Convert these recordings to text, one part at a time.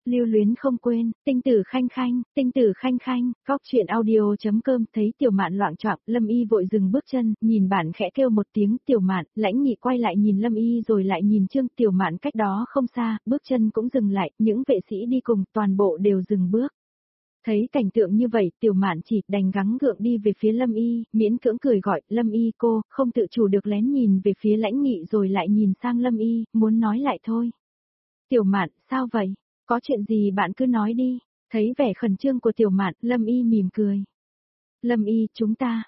lưu luyến không quên, tinh tử khanh khanh, góc chuyện audio.com. Thấy Tiểu Mạn loạng choạng, Lâm Y vội dừng bước chân, nhìn bạn khẽ kêu một tiếng Tiểu Mạn, Lãnh Nghị quay lại nhìn Lâm Y rồi lại nhìn Trương Tiểu Mạn cách đó không xa, bước chân cũng dừng lại, những vệ sĩ đi cùng toàn bộ đều dừng bước. Thấy cảnh tượng như vậy, Tiểu Mạn chỉ đành gắng gượng đi về phía Lâm Y, miễn cưỡng cười gọi, Lâm Y cô, không tự chủ được lén nhìn về phía Lãnh Nghị rồi lại nhìn sang Lâm Y, muốn nói lại thôi. Tiểu Mạn, sao vậy? Có chuyện gì bạn cứ nói đi. Thấy vẻ khẩn trương của Tiểu Mạn, Lâm Y mỉm cười. Lâm Y, chúng ta,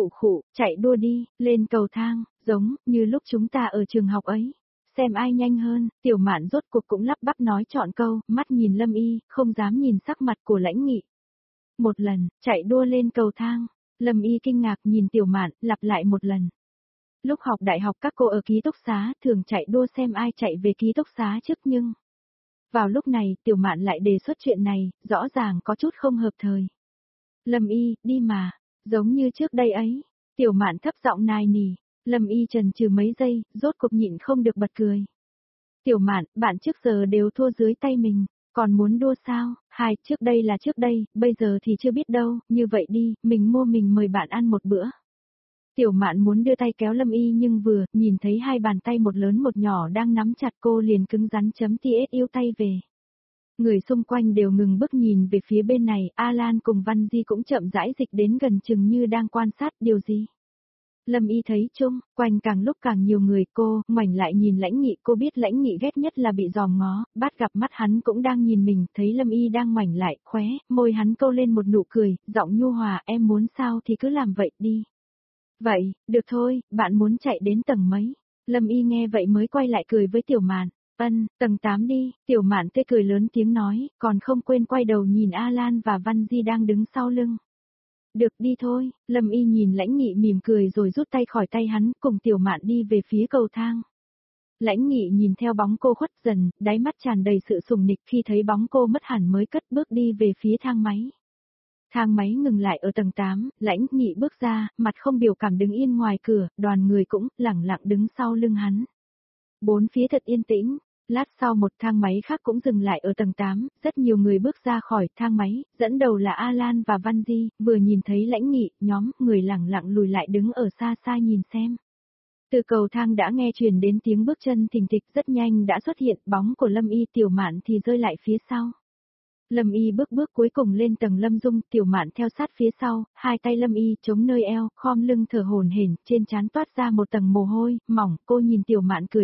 chạy đua đi, lên cầu thang, giống như lúc chúng ta ở trường học ấy. Xem ai nhanh hơn, Tiểu Mạn rốt cuộc cũng lắp bắp nói trọn câu, mắt nhìn Lâm Y, không dám nhìn sắc mặt của Lãnh Nghị. Một lần, chạy đua lên cầu thang, Lâm Y kinh ngạc nhìn Tiểu Mạn, lặp lại một lần. Lúc học đại học các cô ở ký túc xá thường chạy đua xem ai chạy về ký túc xá trước nhưng... Vào lúc này, Tiểu Mạn lại đề xuất chuyện này, rõ ràng có chút không hợp thời. Lâm Y, đi mà, giống như trước đây ấy. Tiểu Mạn thấp giọng nài nỉ, Lâm Y chần chừ mấy giây, rốt cuộc nhịn không được bật cười. Tiểu Mạn, bạn trước giờ đều thua dưới tay mình, còn muốn đua sao? Trước đây là trước đây, bây giờ thì chưa biết đâu, như vậy đi, mình mời bạn ăn một bữa. Tiểu Mạn muốn đưa tay kéo Lâm Y nhưng vừa nhìn thấy hai bàn tay một lớn một nhỏ đang nắm chặt cô liền cứng rắn TS yêu tay về. Người xung quanh đều ngừng bước nhìn về phía bên này, Alan cùng Văn Di cũng chậm rãi dịch đến gần chừng như đang quan sát điều gì. Lâm Y thấy chung, quanh càng lúc càng nhiều người, cô ngoảnh lại nhìn Lãnh Nghị, cô biết Lãnh Nghị ghét nhất là bị dòm ngó, bắt gặp mắt hắn cũng đang nhìn mình, thấy Lâm Y đang ngoảnh lại, khóe môi hắn câu lên một nụ cười, giọng nhu hòa, em muốn sao thì cứ làm vậy đi. Vậy, được thôi, bạn muốn chạy đến tầng mấy? Lâm Y nghe vậy mới quay lại cười với Tiểu Mạn. Tầng 8 đi, Tiểu Mạn tê cười lớn tiếng nói, còn không quên quay đầu nhìn Alan và Văn Di đang đứng sau lưng. Được đi thôi, Lâm Y nhìn Lãnh Nghị mỉm cười rồi rút tay khỏi tay hắn, cùng Tiểu Mạn đi về phía cầu thang. Lãnh Nghị nhìn theo bóng cô khuất dần, đáy mắt tràn đầy sự sùng nịch, khi thấy bóng cô mất hẳn mới cất bước đi về phía thang máy. Thang máy ngừng lại ở tầng 8, Lãnh Nghị bước ra, mặt không biểu cảm đứng yên ngoài cửa, đoàn người cũng lẳng lặng đứng sau lưng hắn. Bốn phía thật yên tĩnh, lát sau một thang máy khác cũng dừng lại ở tầng 8, rất nhiều người bước ra khỏi thang máy, dẫn đầu là Alan và Văn Di, vừa nhìn thấy Lãnh Nghị, nhóm người lẳng lặng lùi lại đứng ở xa xa nhìn xem. Từ cầu thang đã nghe truyền đến tiếng bước chân thình thịch, rất nhanh đã xuất hiện bóng của Lâm Y, Tiểu Mạn thì rơi lại phía sau. Lâm Y bước cuối cùng lên tầng Lâm Dung, Tiểu Mạn theo sát phía sau, hai tay Lâm Y chống nơi eo, khom lưng thở hổn hển, trên trán toát ra một tầng mồ hôi mỏng, cô nhìn Tiểu Mạn cười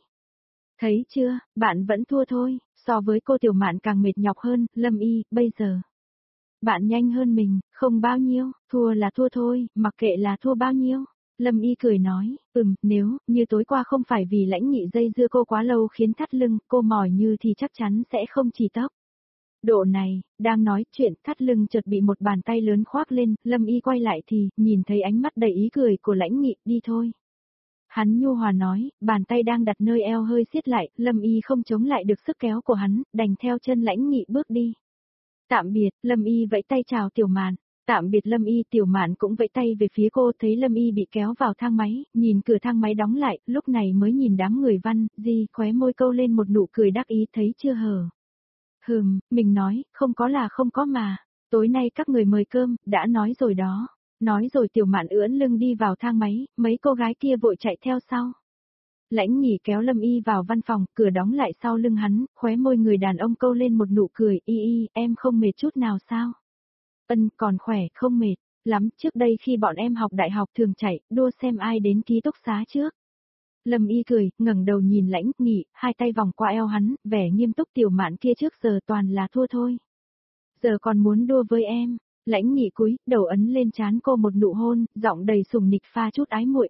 thấy chưa, bạn vẫn thua thôi, so với cô Tiểu Mạn càng mệt nhọc hơn, Lâm Y, bây giờ. Bạn nhanh hơn mình, không bao nhiêu, thua là thua thôi, mặc kệ là thua bao nhiêu. Lâm Y cười nói, nếu như tối qua không phải vì Lãnh Nghị dây dưa cô quá lâu khiến thắt lưng, cô mỏi như thì chắc chắn sẽ không chỉ tóc. Độ này, đang nói chuyện, thắt lưng chợt bị một bàn tay lớn khoác lên, Lâm Y quay lại thì, nhìn thấy ánh mắt đầy ý cười của Lãnh Nghị, đi thôi. Hắn nhu hòa nói, bàn tay đang đặt nơi eo hơi siết lại, Lâm Y không chống lại được sức kéo của hắn, đành theo chân Lãnh Nghị bước đi. Tạm biệt, Lâm Y vẫy tay chào Tiểu Mạn. Tạm biệt Lâm Y, Tiểu Mạn cũng vẫy tay về phía cô, thấy Lâm Y bị kéo vào thang máy, nhìn cửa thang máy đóng lại, lúc này mới nhìn đám người Văn Di, khóe môi câu lên một nụ cười đắc ý, thấy chưa hờ. Mình nói, không có là không có mà. Tối nay các người mời cơm, đã nói rồi đó. Nói rồi Tiểu Mạn ưỡn lưng đi vào thang máy, mấy cô gái kia vội chạy theo sau. Lãnh Nghị kéo Lâm Y vào văn phòng, cửa đóng lại sau lưng hắn, khóe môi người đàn ông câu lên một nụ cười, em không mệt chút nào sao? Còn khỏe, không mệt lắm, trước đây khi bọn em học đại học thường chạy, đua xem ai đến ký túc xá trước. Lâm Y cười, ngẩng đầu nhìn Lãnh Nghị, hai tay vòng qua eo hắn, vẻ nghiêm túc, Tiểu Mạn kia trước giờ toàn là thua thôi. Giờ còn muốn đua với em. Lãnh Nghị cúi, đầu ấn lên trán cô một nụ hôn, giọng đầy sùng nịch pha chút ái muội.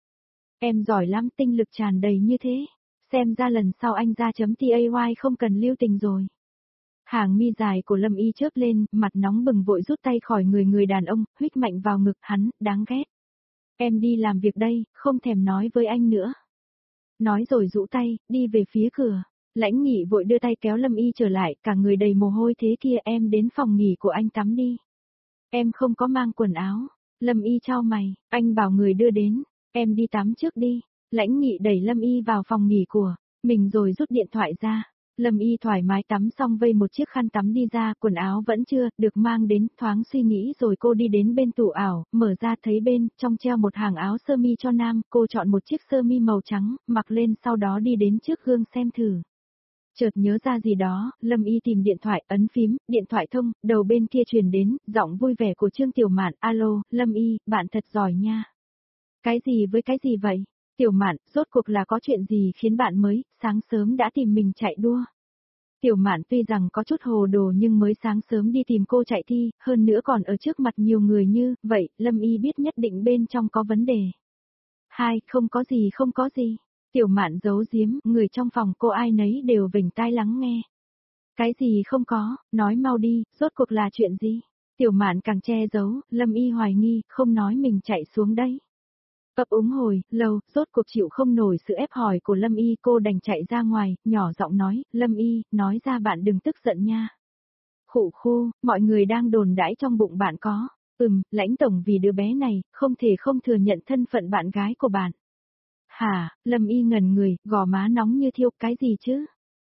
Em giỏi lắm, tinh lực tràn đầy như thế. Xem ra lần sau anh ra .tay không cần lưu tình rồi. Hàng mi dài của Lâm Y chớp lên, mặt nóng bừng vội rút tay khỏi người đàn ông, huých mạnh vào ngực hắn, đáng ghét. Em đi làm việc đây, không thèm nói với anh nữa. Nói rồi rũ tay, đi về phía cửa. Lãnh Nghị vội đưa tay kéo Lâm Y trở lại, cả người đầy mồ hôi thế kia, em đến phòng nghỉ của anh tắm đi. Em không có mang quần áo. Lâm Y chau mày, anh bảo người đưa đến, em đi tắm trước đi. Lãnh Nghị đẩy Lâm Y vào phòng nghỉ của mình rồi rút điện thoại ra. Lâm Y thoải mái tắm xong vây một chiếc khăn tắm đi ra, quần áo vẫn chưa được mang đến, thoáng suy nghĩ rồi cô đi đến bên tủ ảo, mở ra thấy bên trong treo một hàng áo sơ mi cho nam, cô chọn một chiếc sơ mi màu trắng, mặc lên sau đó đi đến trước gương xem thử. Chợt nhớ ra gì đó, Lâm Y tìm điện thoại, ấn phím, điện thoại thông, đầu bên kia truyền đến, giọng vui vẻ của Trương Tiểu Mạn, alo, Lâm Y, bạn thật giỏi nha. Cái gì với cái gì vậy? Tiểu Mạn, rốt cuộc là có chuyện gì khiến bạn mới, sáng sớm đã tìm mình chạy đua? Tiểu Mạn tuy rằng có chút hồ đồ nhưng mới sáng sớm đi tìm cô chạy thi, hơn nữa còn ở trước mặt nhiều người như, vậy, Lâm Y biết nhất định bên trong có vấn đề. Hai, không có gì không có gì. Tiểu Mạn giấu giếm, người trong phòng cô ai nấy đều vểnh tai lắng nghe. Cái gì không có, nói mau đi, rốt cuộc là chuyện gì? Tiểu Mạn càng che giấu, Lâm Y hoài nghi, không nói mình chạy xuống đây. Ấp úng hồi, lâu, rốt cuộc chịu không nổi sự ép hỏi của Lâm Y, cô đành chạy ra ngoài, nhỏ giọng nói, Lâm Y, nói ra bạn đừng tức giận nha. Khụ khô, mọi người đang đồn đãi trong bụng bạn có. Lãnh tổng vì đứa bé này, không thể không thừa nhận thân phận bạn gái của bạn. Hả, Lâm Y ngẩn người, gò má nóng như thiêu, cái gì chứ?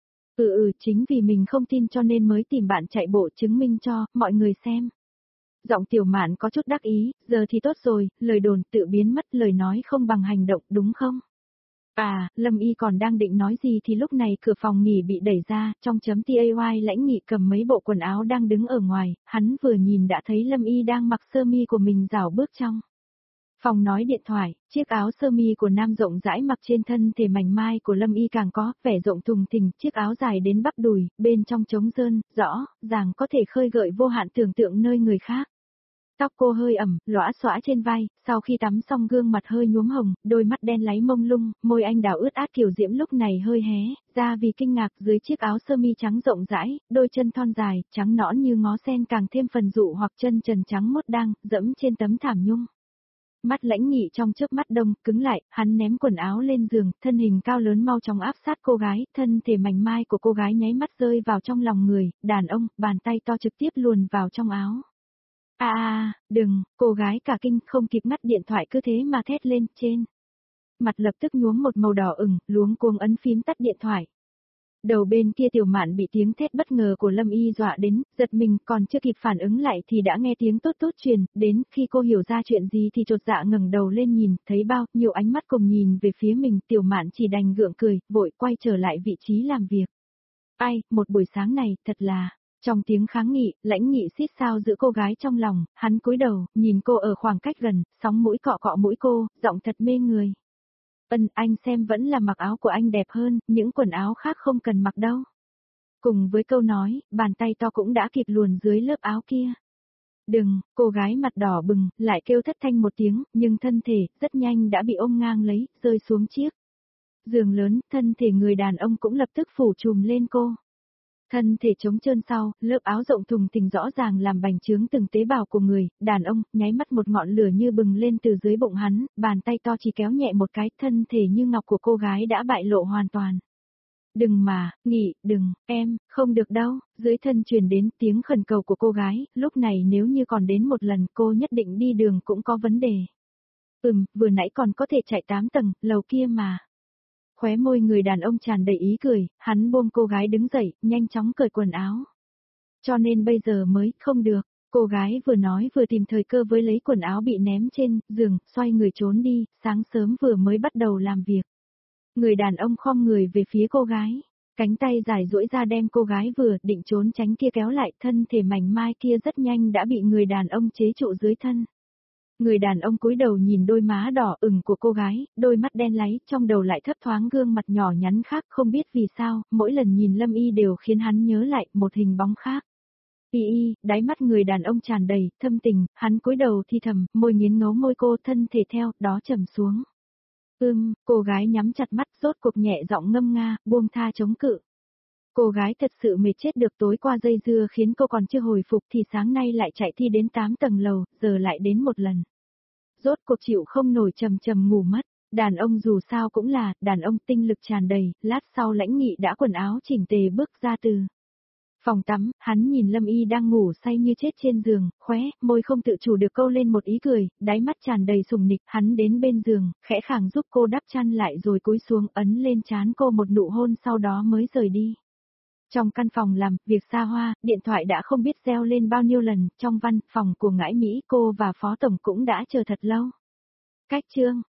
Chính vì mình không tin cho nên mới tìm bạn chạy bộ chứng minh cho, mọi người xem. Giọng Tiểu Mạn có chút đắc ý, giờ thì tốt rồi, lời đồn tự biến mất, lời nói không bằng hành động, đúng không? À, Lâm Y còn đang định nói gì thì lúc này cửa phòng nghỉ bị đẩy ra, trong chấm TAY Lãnh Nghị cầm mấy bộ quần áo đang đứng ở ngoài, hắn vừa nhìn đã thấy Lâm Y đang mặc sơ mi của mình rảo bước trong. Phòng nói điện thoại, chiếc áo sơ mi của nam rộng rãi mặc trên thân thể mảnh mai của Lâm Y càng có vẻ rộng thùng thình, chiếc áo dài đến bắp đùi, bên trong trống rơn, rõ, ràng có thể khơi gợi vô hạn tưởng tượng nơi người khác. Tóc cô hơi ẩm, lõa xõa trên vai, sau khi tắm xong gương mặt hơi nhuốm hồng, đôi mắt đen láy mông lung, môi anh đào ướt át kiểu diễm lúc này hơi hé, ra vì kinh ngạc dưới chiếc áo sơ mi trắng rộng rãi, đôi chân thon dài, trắng nõn như ngó sen càng thêm phần dụ hoặc chân trần trắng mốt đang, dẫm trên tấm thảm nhung. Mắt Lãnh Nghị trong chớp mắt đông, cứng lại, hắn ném quần áo lên giường, thân hình cao lớn mau chóng áp sát cô gái, thân thể mảnh mai của cô gái nháy mắt rơi vào trong lòng người, đàn ông, bàn tay to trực tiếp luồn vào trong áo. Đừng, cô gái cả kinh không kịp ngắt điện thoại cứ thế mà thét lên, trên. Mặt lập tức nhuốm một màu đỏ ửng, luống cuống ấn phím tắt điện thoại. Đầu bên kia Tiểu Mạn bị tiếng thét bất ngờ của Lâm Y dọa đến, giật mình, còn chưa kịp phản ứng lại thì đã nghe tiếng tốt tốt truyền, đến khi cô hiểu ra chuyện gì thì chột dạ ngẩng đầu lên nhìn, thấy bao nhiêu ánh mắt cùng nhìn về phía mình, Tiểu Mạn chỉ đành gượng cười, vội quay trở lại vị trí làm việc. Ai, một buổi sáng này, thật là... Trong tiếng kháng nghị, Lãnh Nghị xít sao giữ cô gái trong lòng, hắn cúi đầu, nhìn cô ở khoảng cách gần, sóng mũi cọ cọ mũi cô, giọng thật mê người. Anh xem vẫn là mặc áo của anh đẹp hơn, những quần áo khác không cần mặc đâu. Cùng với câu nói, bàn tay to cũng đã kịp luồn dưới lớp áo kia. Đừng, cô gái mặt đỏ bừng, lại kêu thất thanh một tiếng, nhưng thân thể, rất nhanh đã bị ôm ngang lấy, rơi xuống chiếc giường lớn, thân thể người đàn ông cũng lập tức phủ trùm lên cô. Thân thể trống trơn sau, lớp áo rộng thùng thình rõ ràng làm bành trướng từng tế bào của người, đàn ông, nháy mắt một ngọn lửa như bừng lên từ dưới bụng hắn, bàn tay to chỉ kéo nhẹ một cái, thân thể như ngọc của cô gái đã bại lộ hoàn toàn. Đừng mà, Nghị, đừng, em, không được đâu, dưới thân truyền đến tiếng khẩn cầu của cô gái, lúc này nếu như còn đến một lần cô nhất định đi đường cũng có vấn đề. Vừa nãy còn có thể chạy 8 tầng, lầu kia mà. Khóe môi người đàn ông tràn đầy ý cười, hắn buông cô gái đứng dậy, nhanh chóng cởi quần áo. Cho nên bây giờ mới, không được, cô gái vừa nói vừa tìm thời cơ với lấy quần áo bị ném trên giường, xoay người trốn đi, sáng sớm vừa mới bắt đầu làm việc. Người đàn ông khom người về phía cô gái, cánh tay dài duỗi ra đem cô gái vừa định trốn tránh kia kéo lại, thân thể mảnh mai kia rất nhanh đã bị người đàn ông chế trụ dưới thân. Người đàn ông cúi đầu nhìn đôi má đỏ ửng của cô gái, đôi mắt đen láy, trong đầu lại thấp thoáng gương mặt nhỏ nhắn khác, không biết vì sao, mỗi lần nhìn Lâm Y đều khiến hắn nhớ lại một hình bóng khác. Đáy mắt người đàn ông tràn đầy thâm tình, hắn cúi đầu thi thầm, môi nghiến ngấu môi cô, thân thể theo đó trầm xuống. Cô gái nhắm chặt mắt, rốt cuộc nhẹ giọng ngâm nga, buông tha chống cự. Cô gái thật sự mệt chết được, tối qua dây dưa khiến cô còn chưa hồi phục thì sáng nay lại chạy thi đến 8 tầng lầu, giờ lại đến một lần. Rốt cuộc chịu không nổi, trầm trầm ngủ mất. Đàn ông dù sao cũng là, đàn ông tinh lực tràn đầy, lát sau Lãnh Nghị đã quần áo chỉnh tề bước ra từ phòng tắm, hắn nhìn Lâm Y đang ngủ say như chết trên giường, khóe môi không tự chủ được câu lên một ý cười, đáy mắt tràn đầy sùng nịch, hắn đến bên giường, khẽ khàng giúp cô đắp chăn lại rồi cúi xuống ấn lên trán cô một nụ hôn sau đó mới rời đi. Trong căn phòng làm việc xa hoa, điện thoại đã không biết reo lên bao nhiêu lần, trong văn phòng của ngãi Mỹ cô và phó tổng cũng đã chờ thật lâu. Cách chương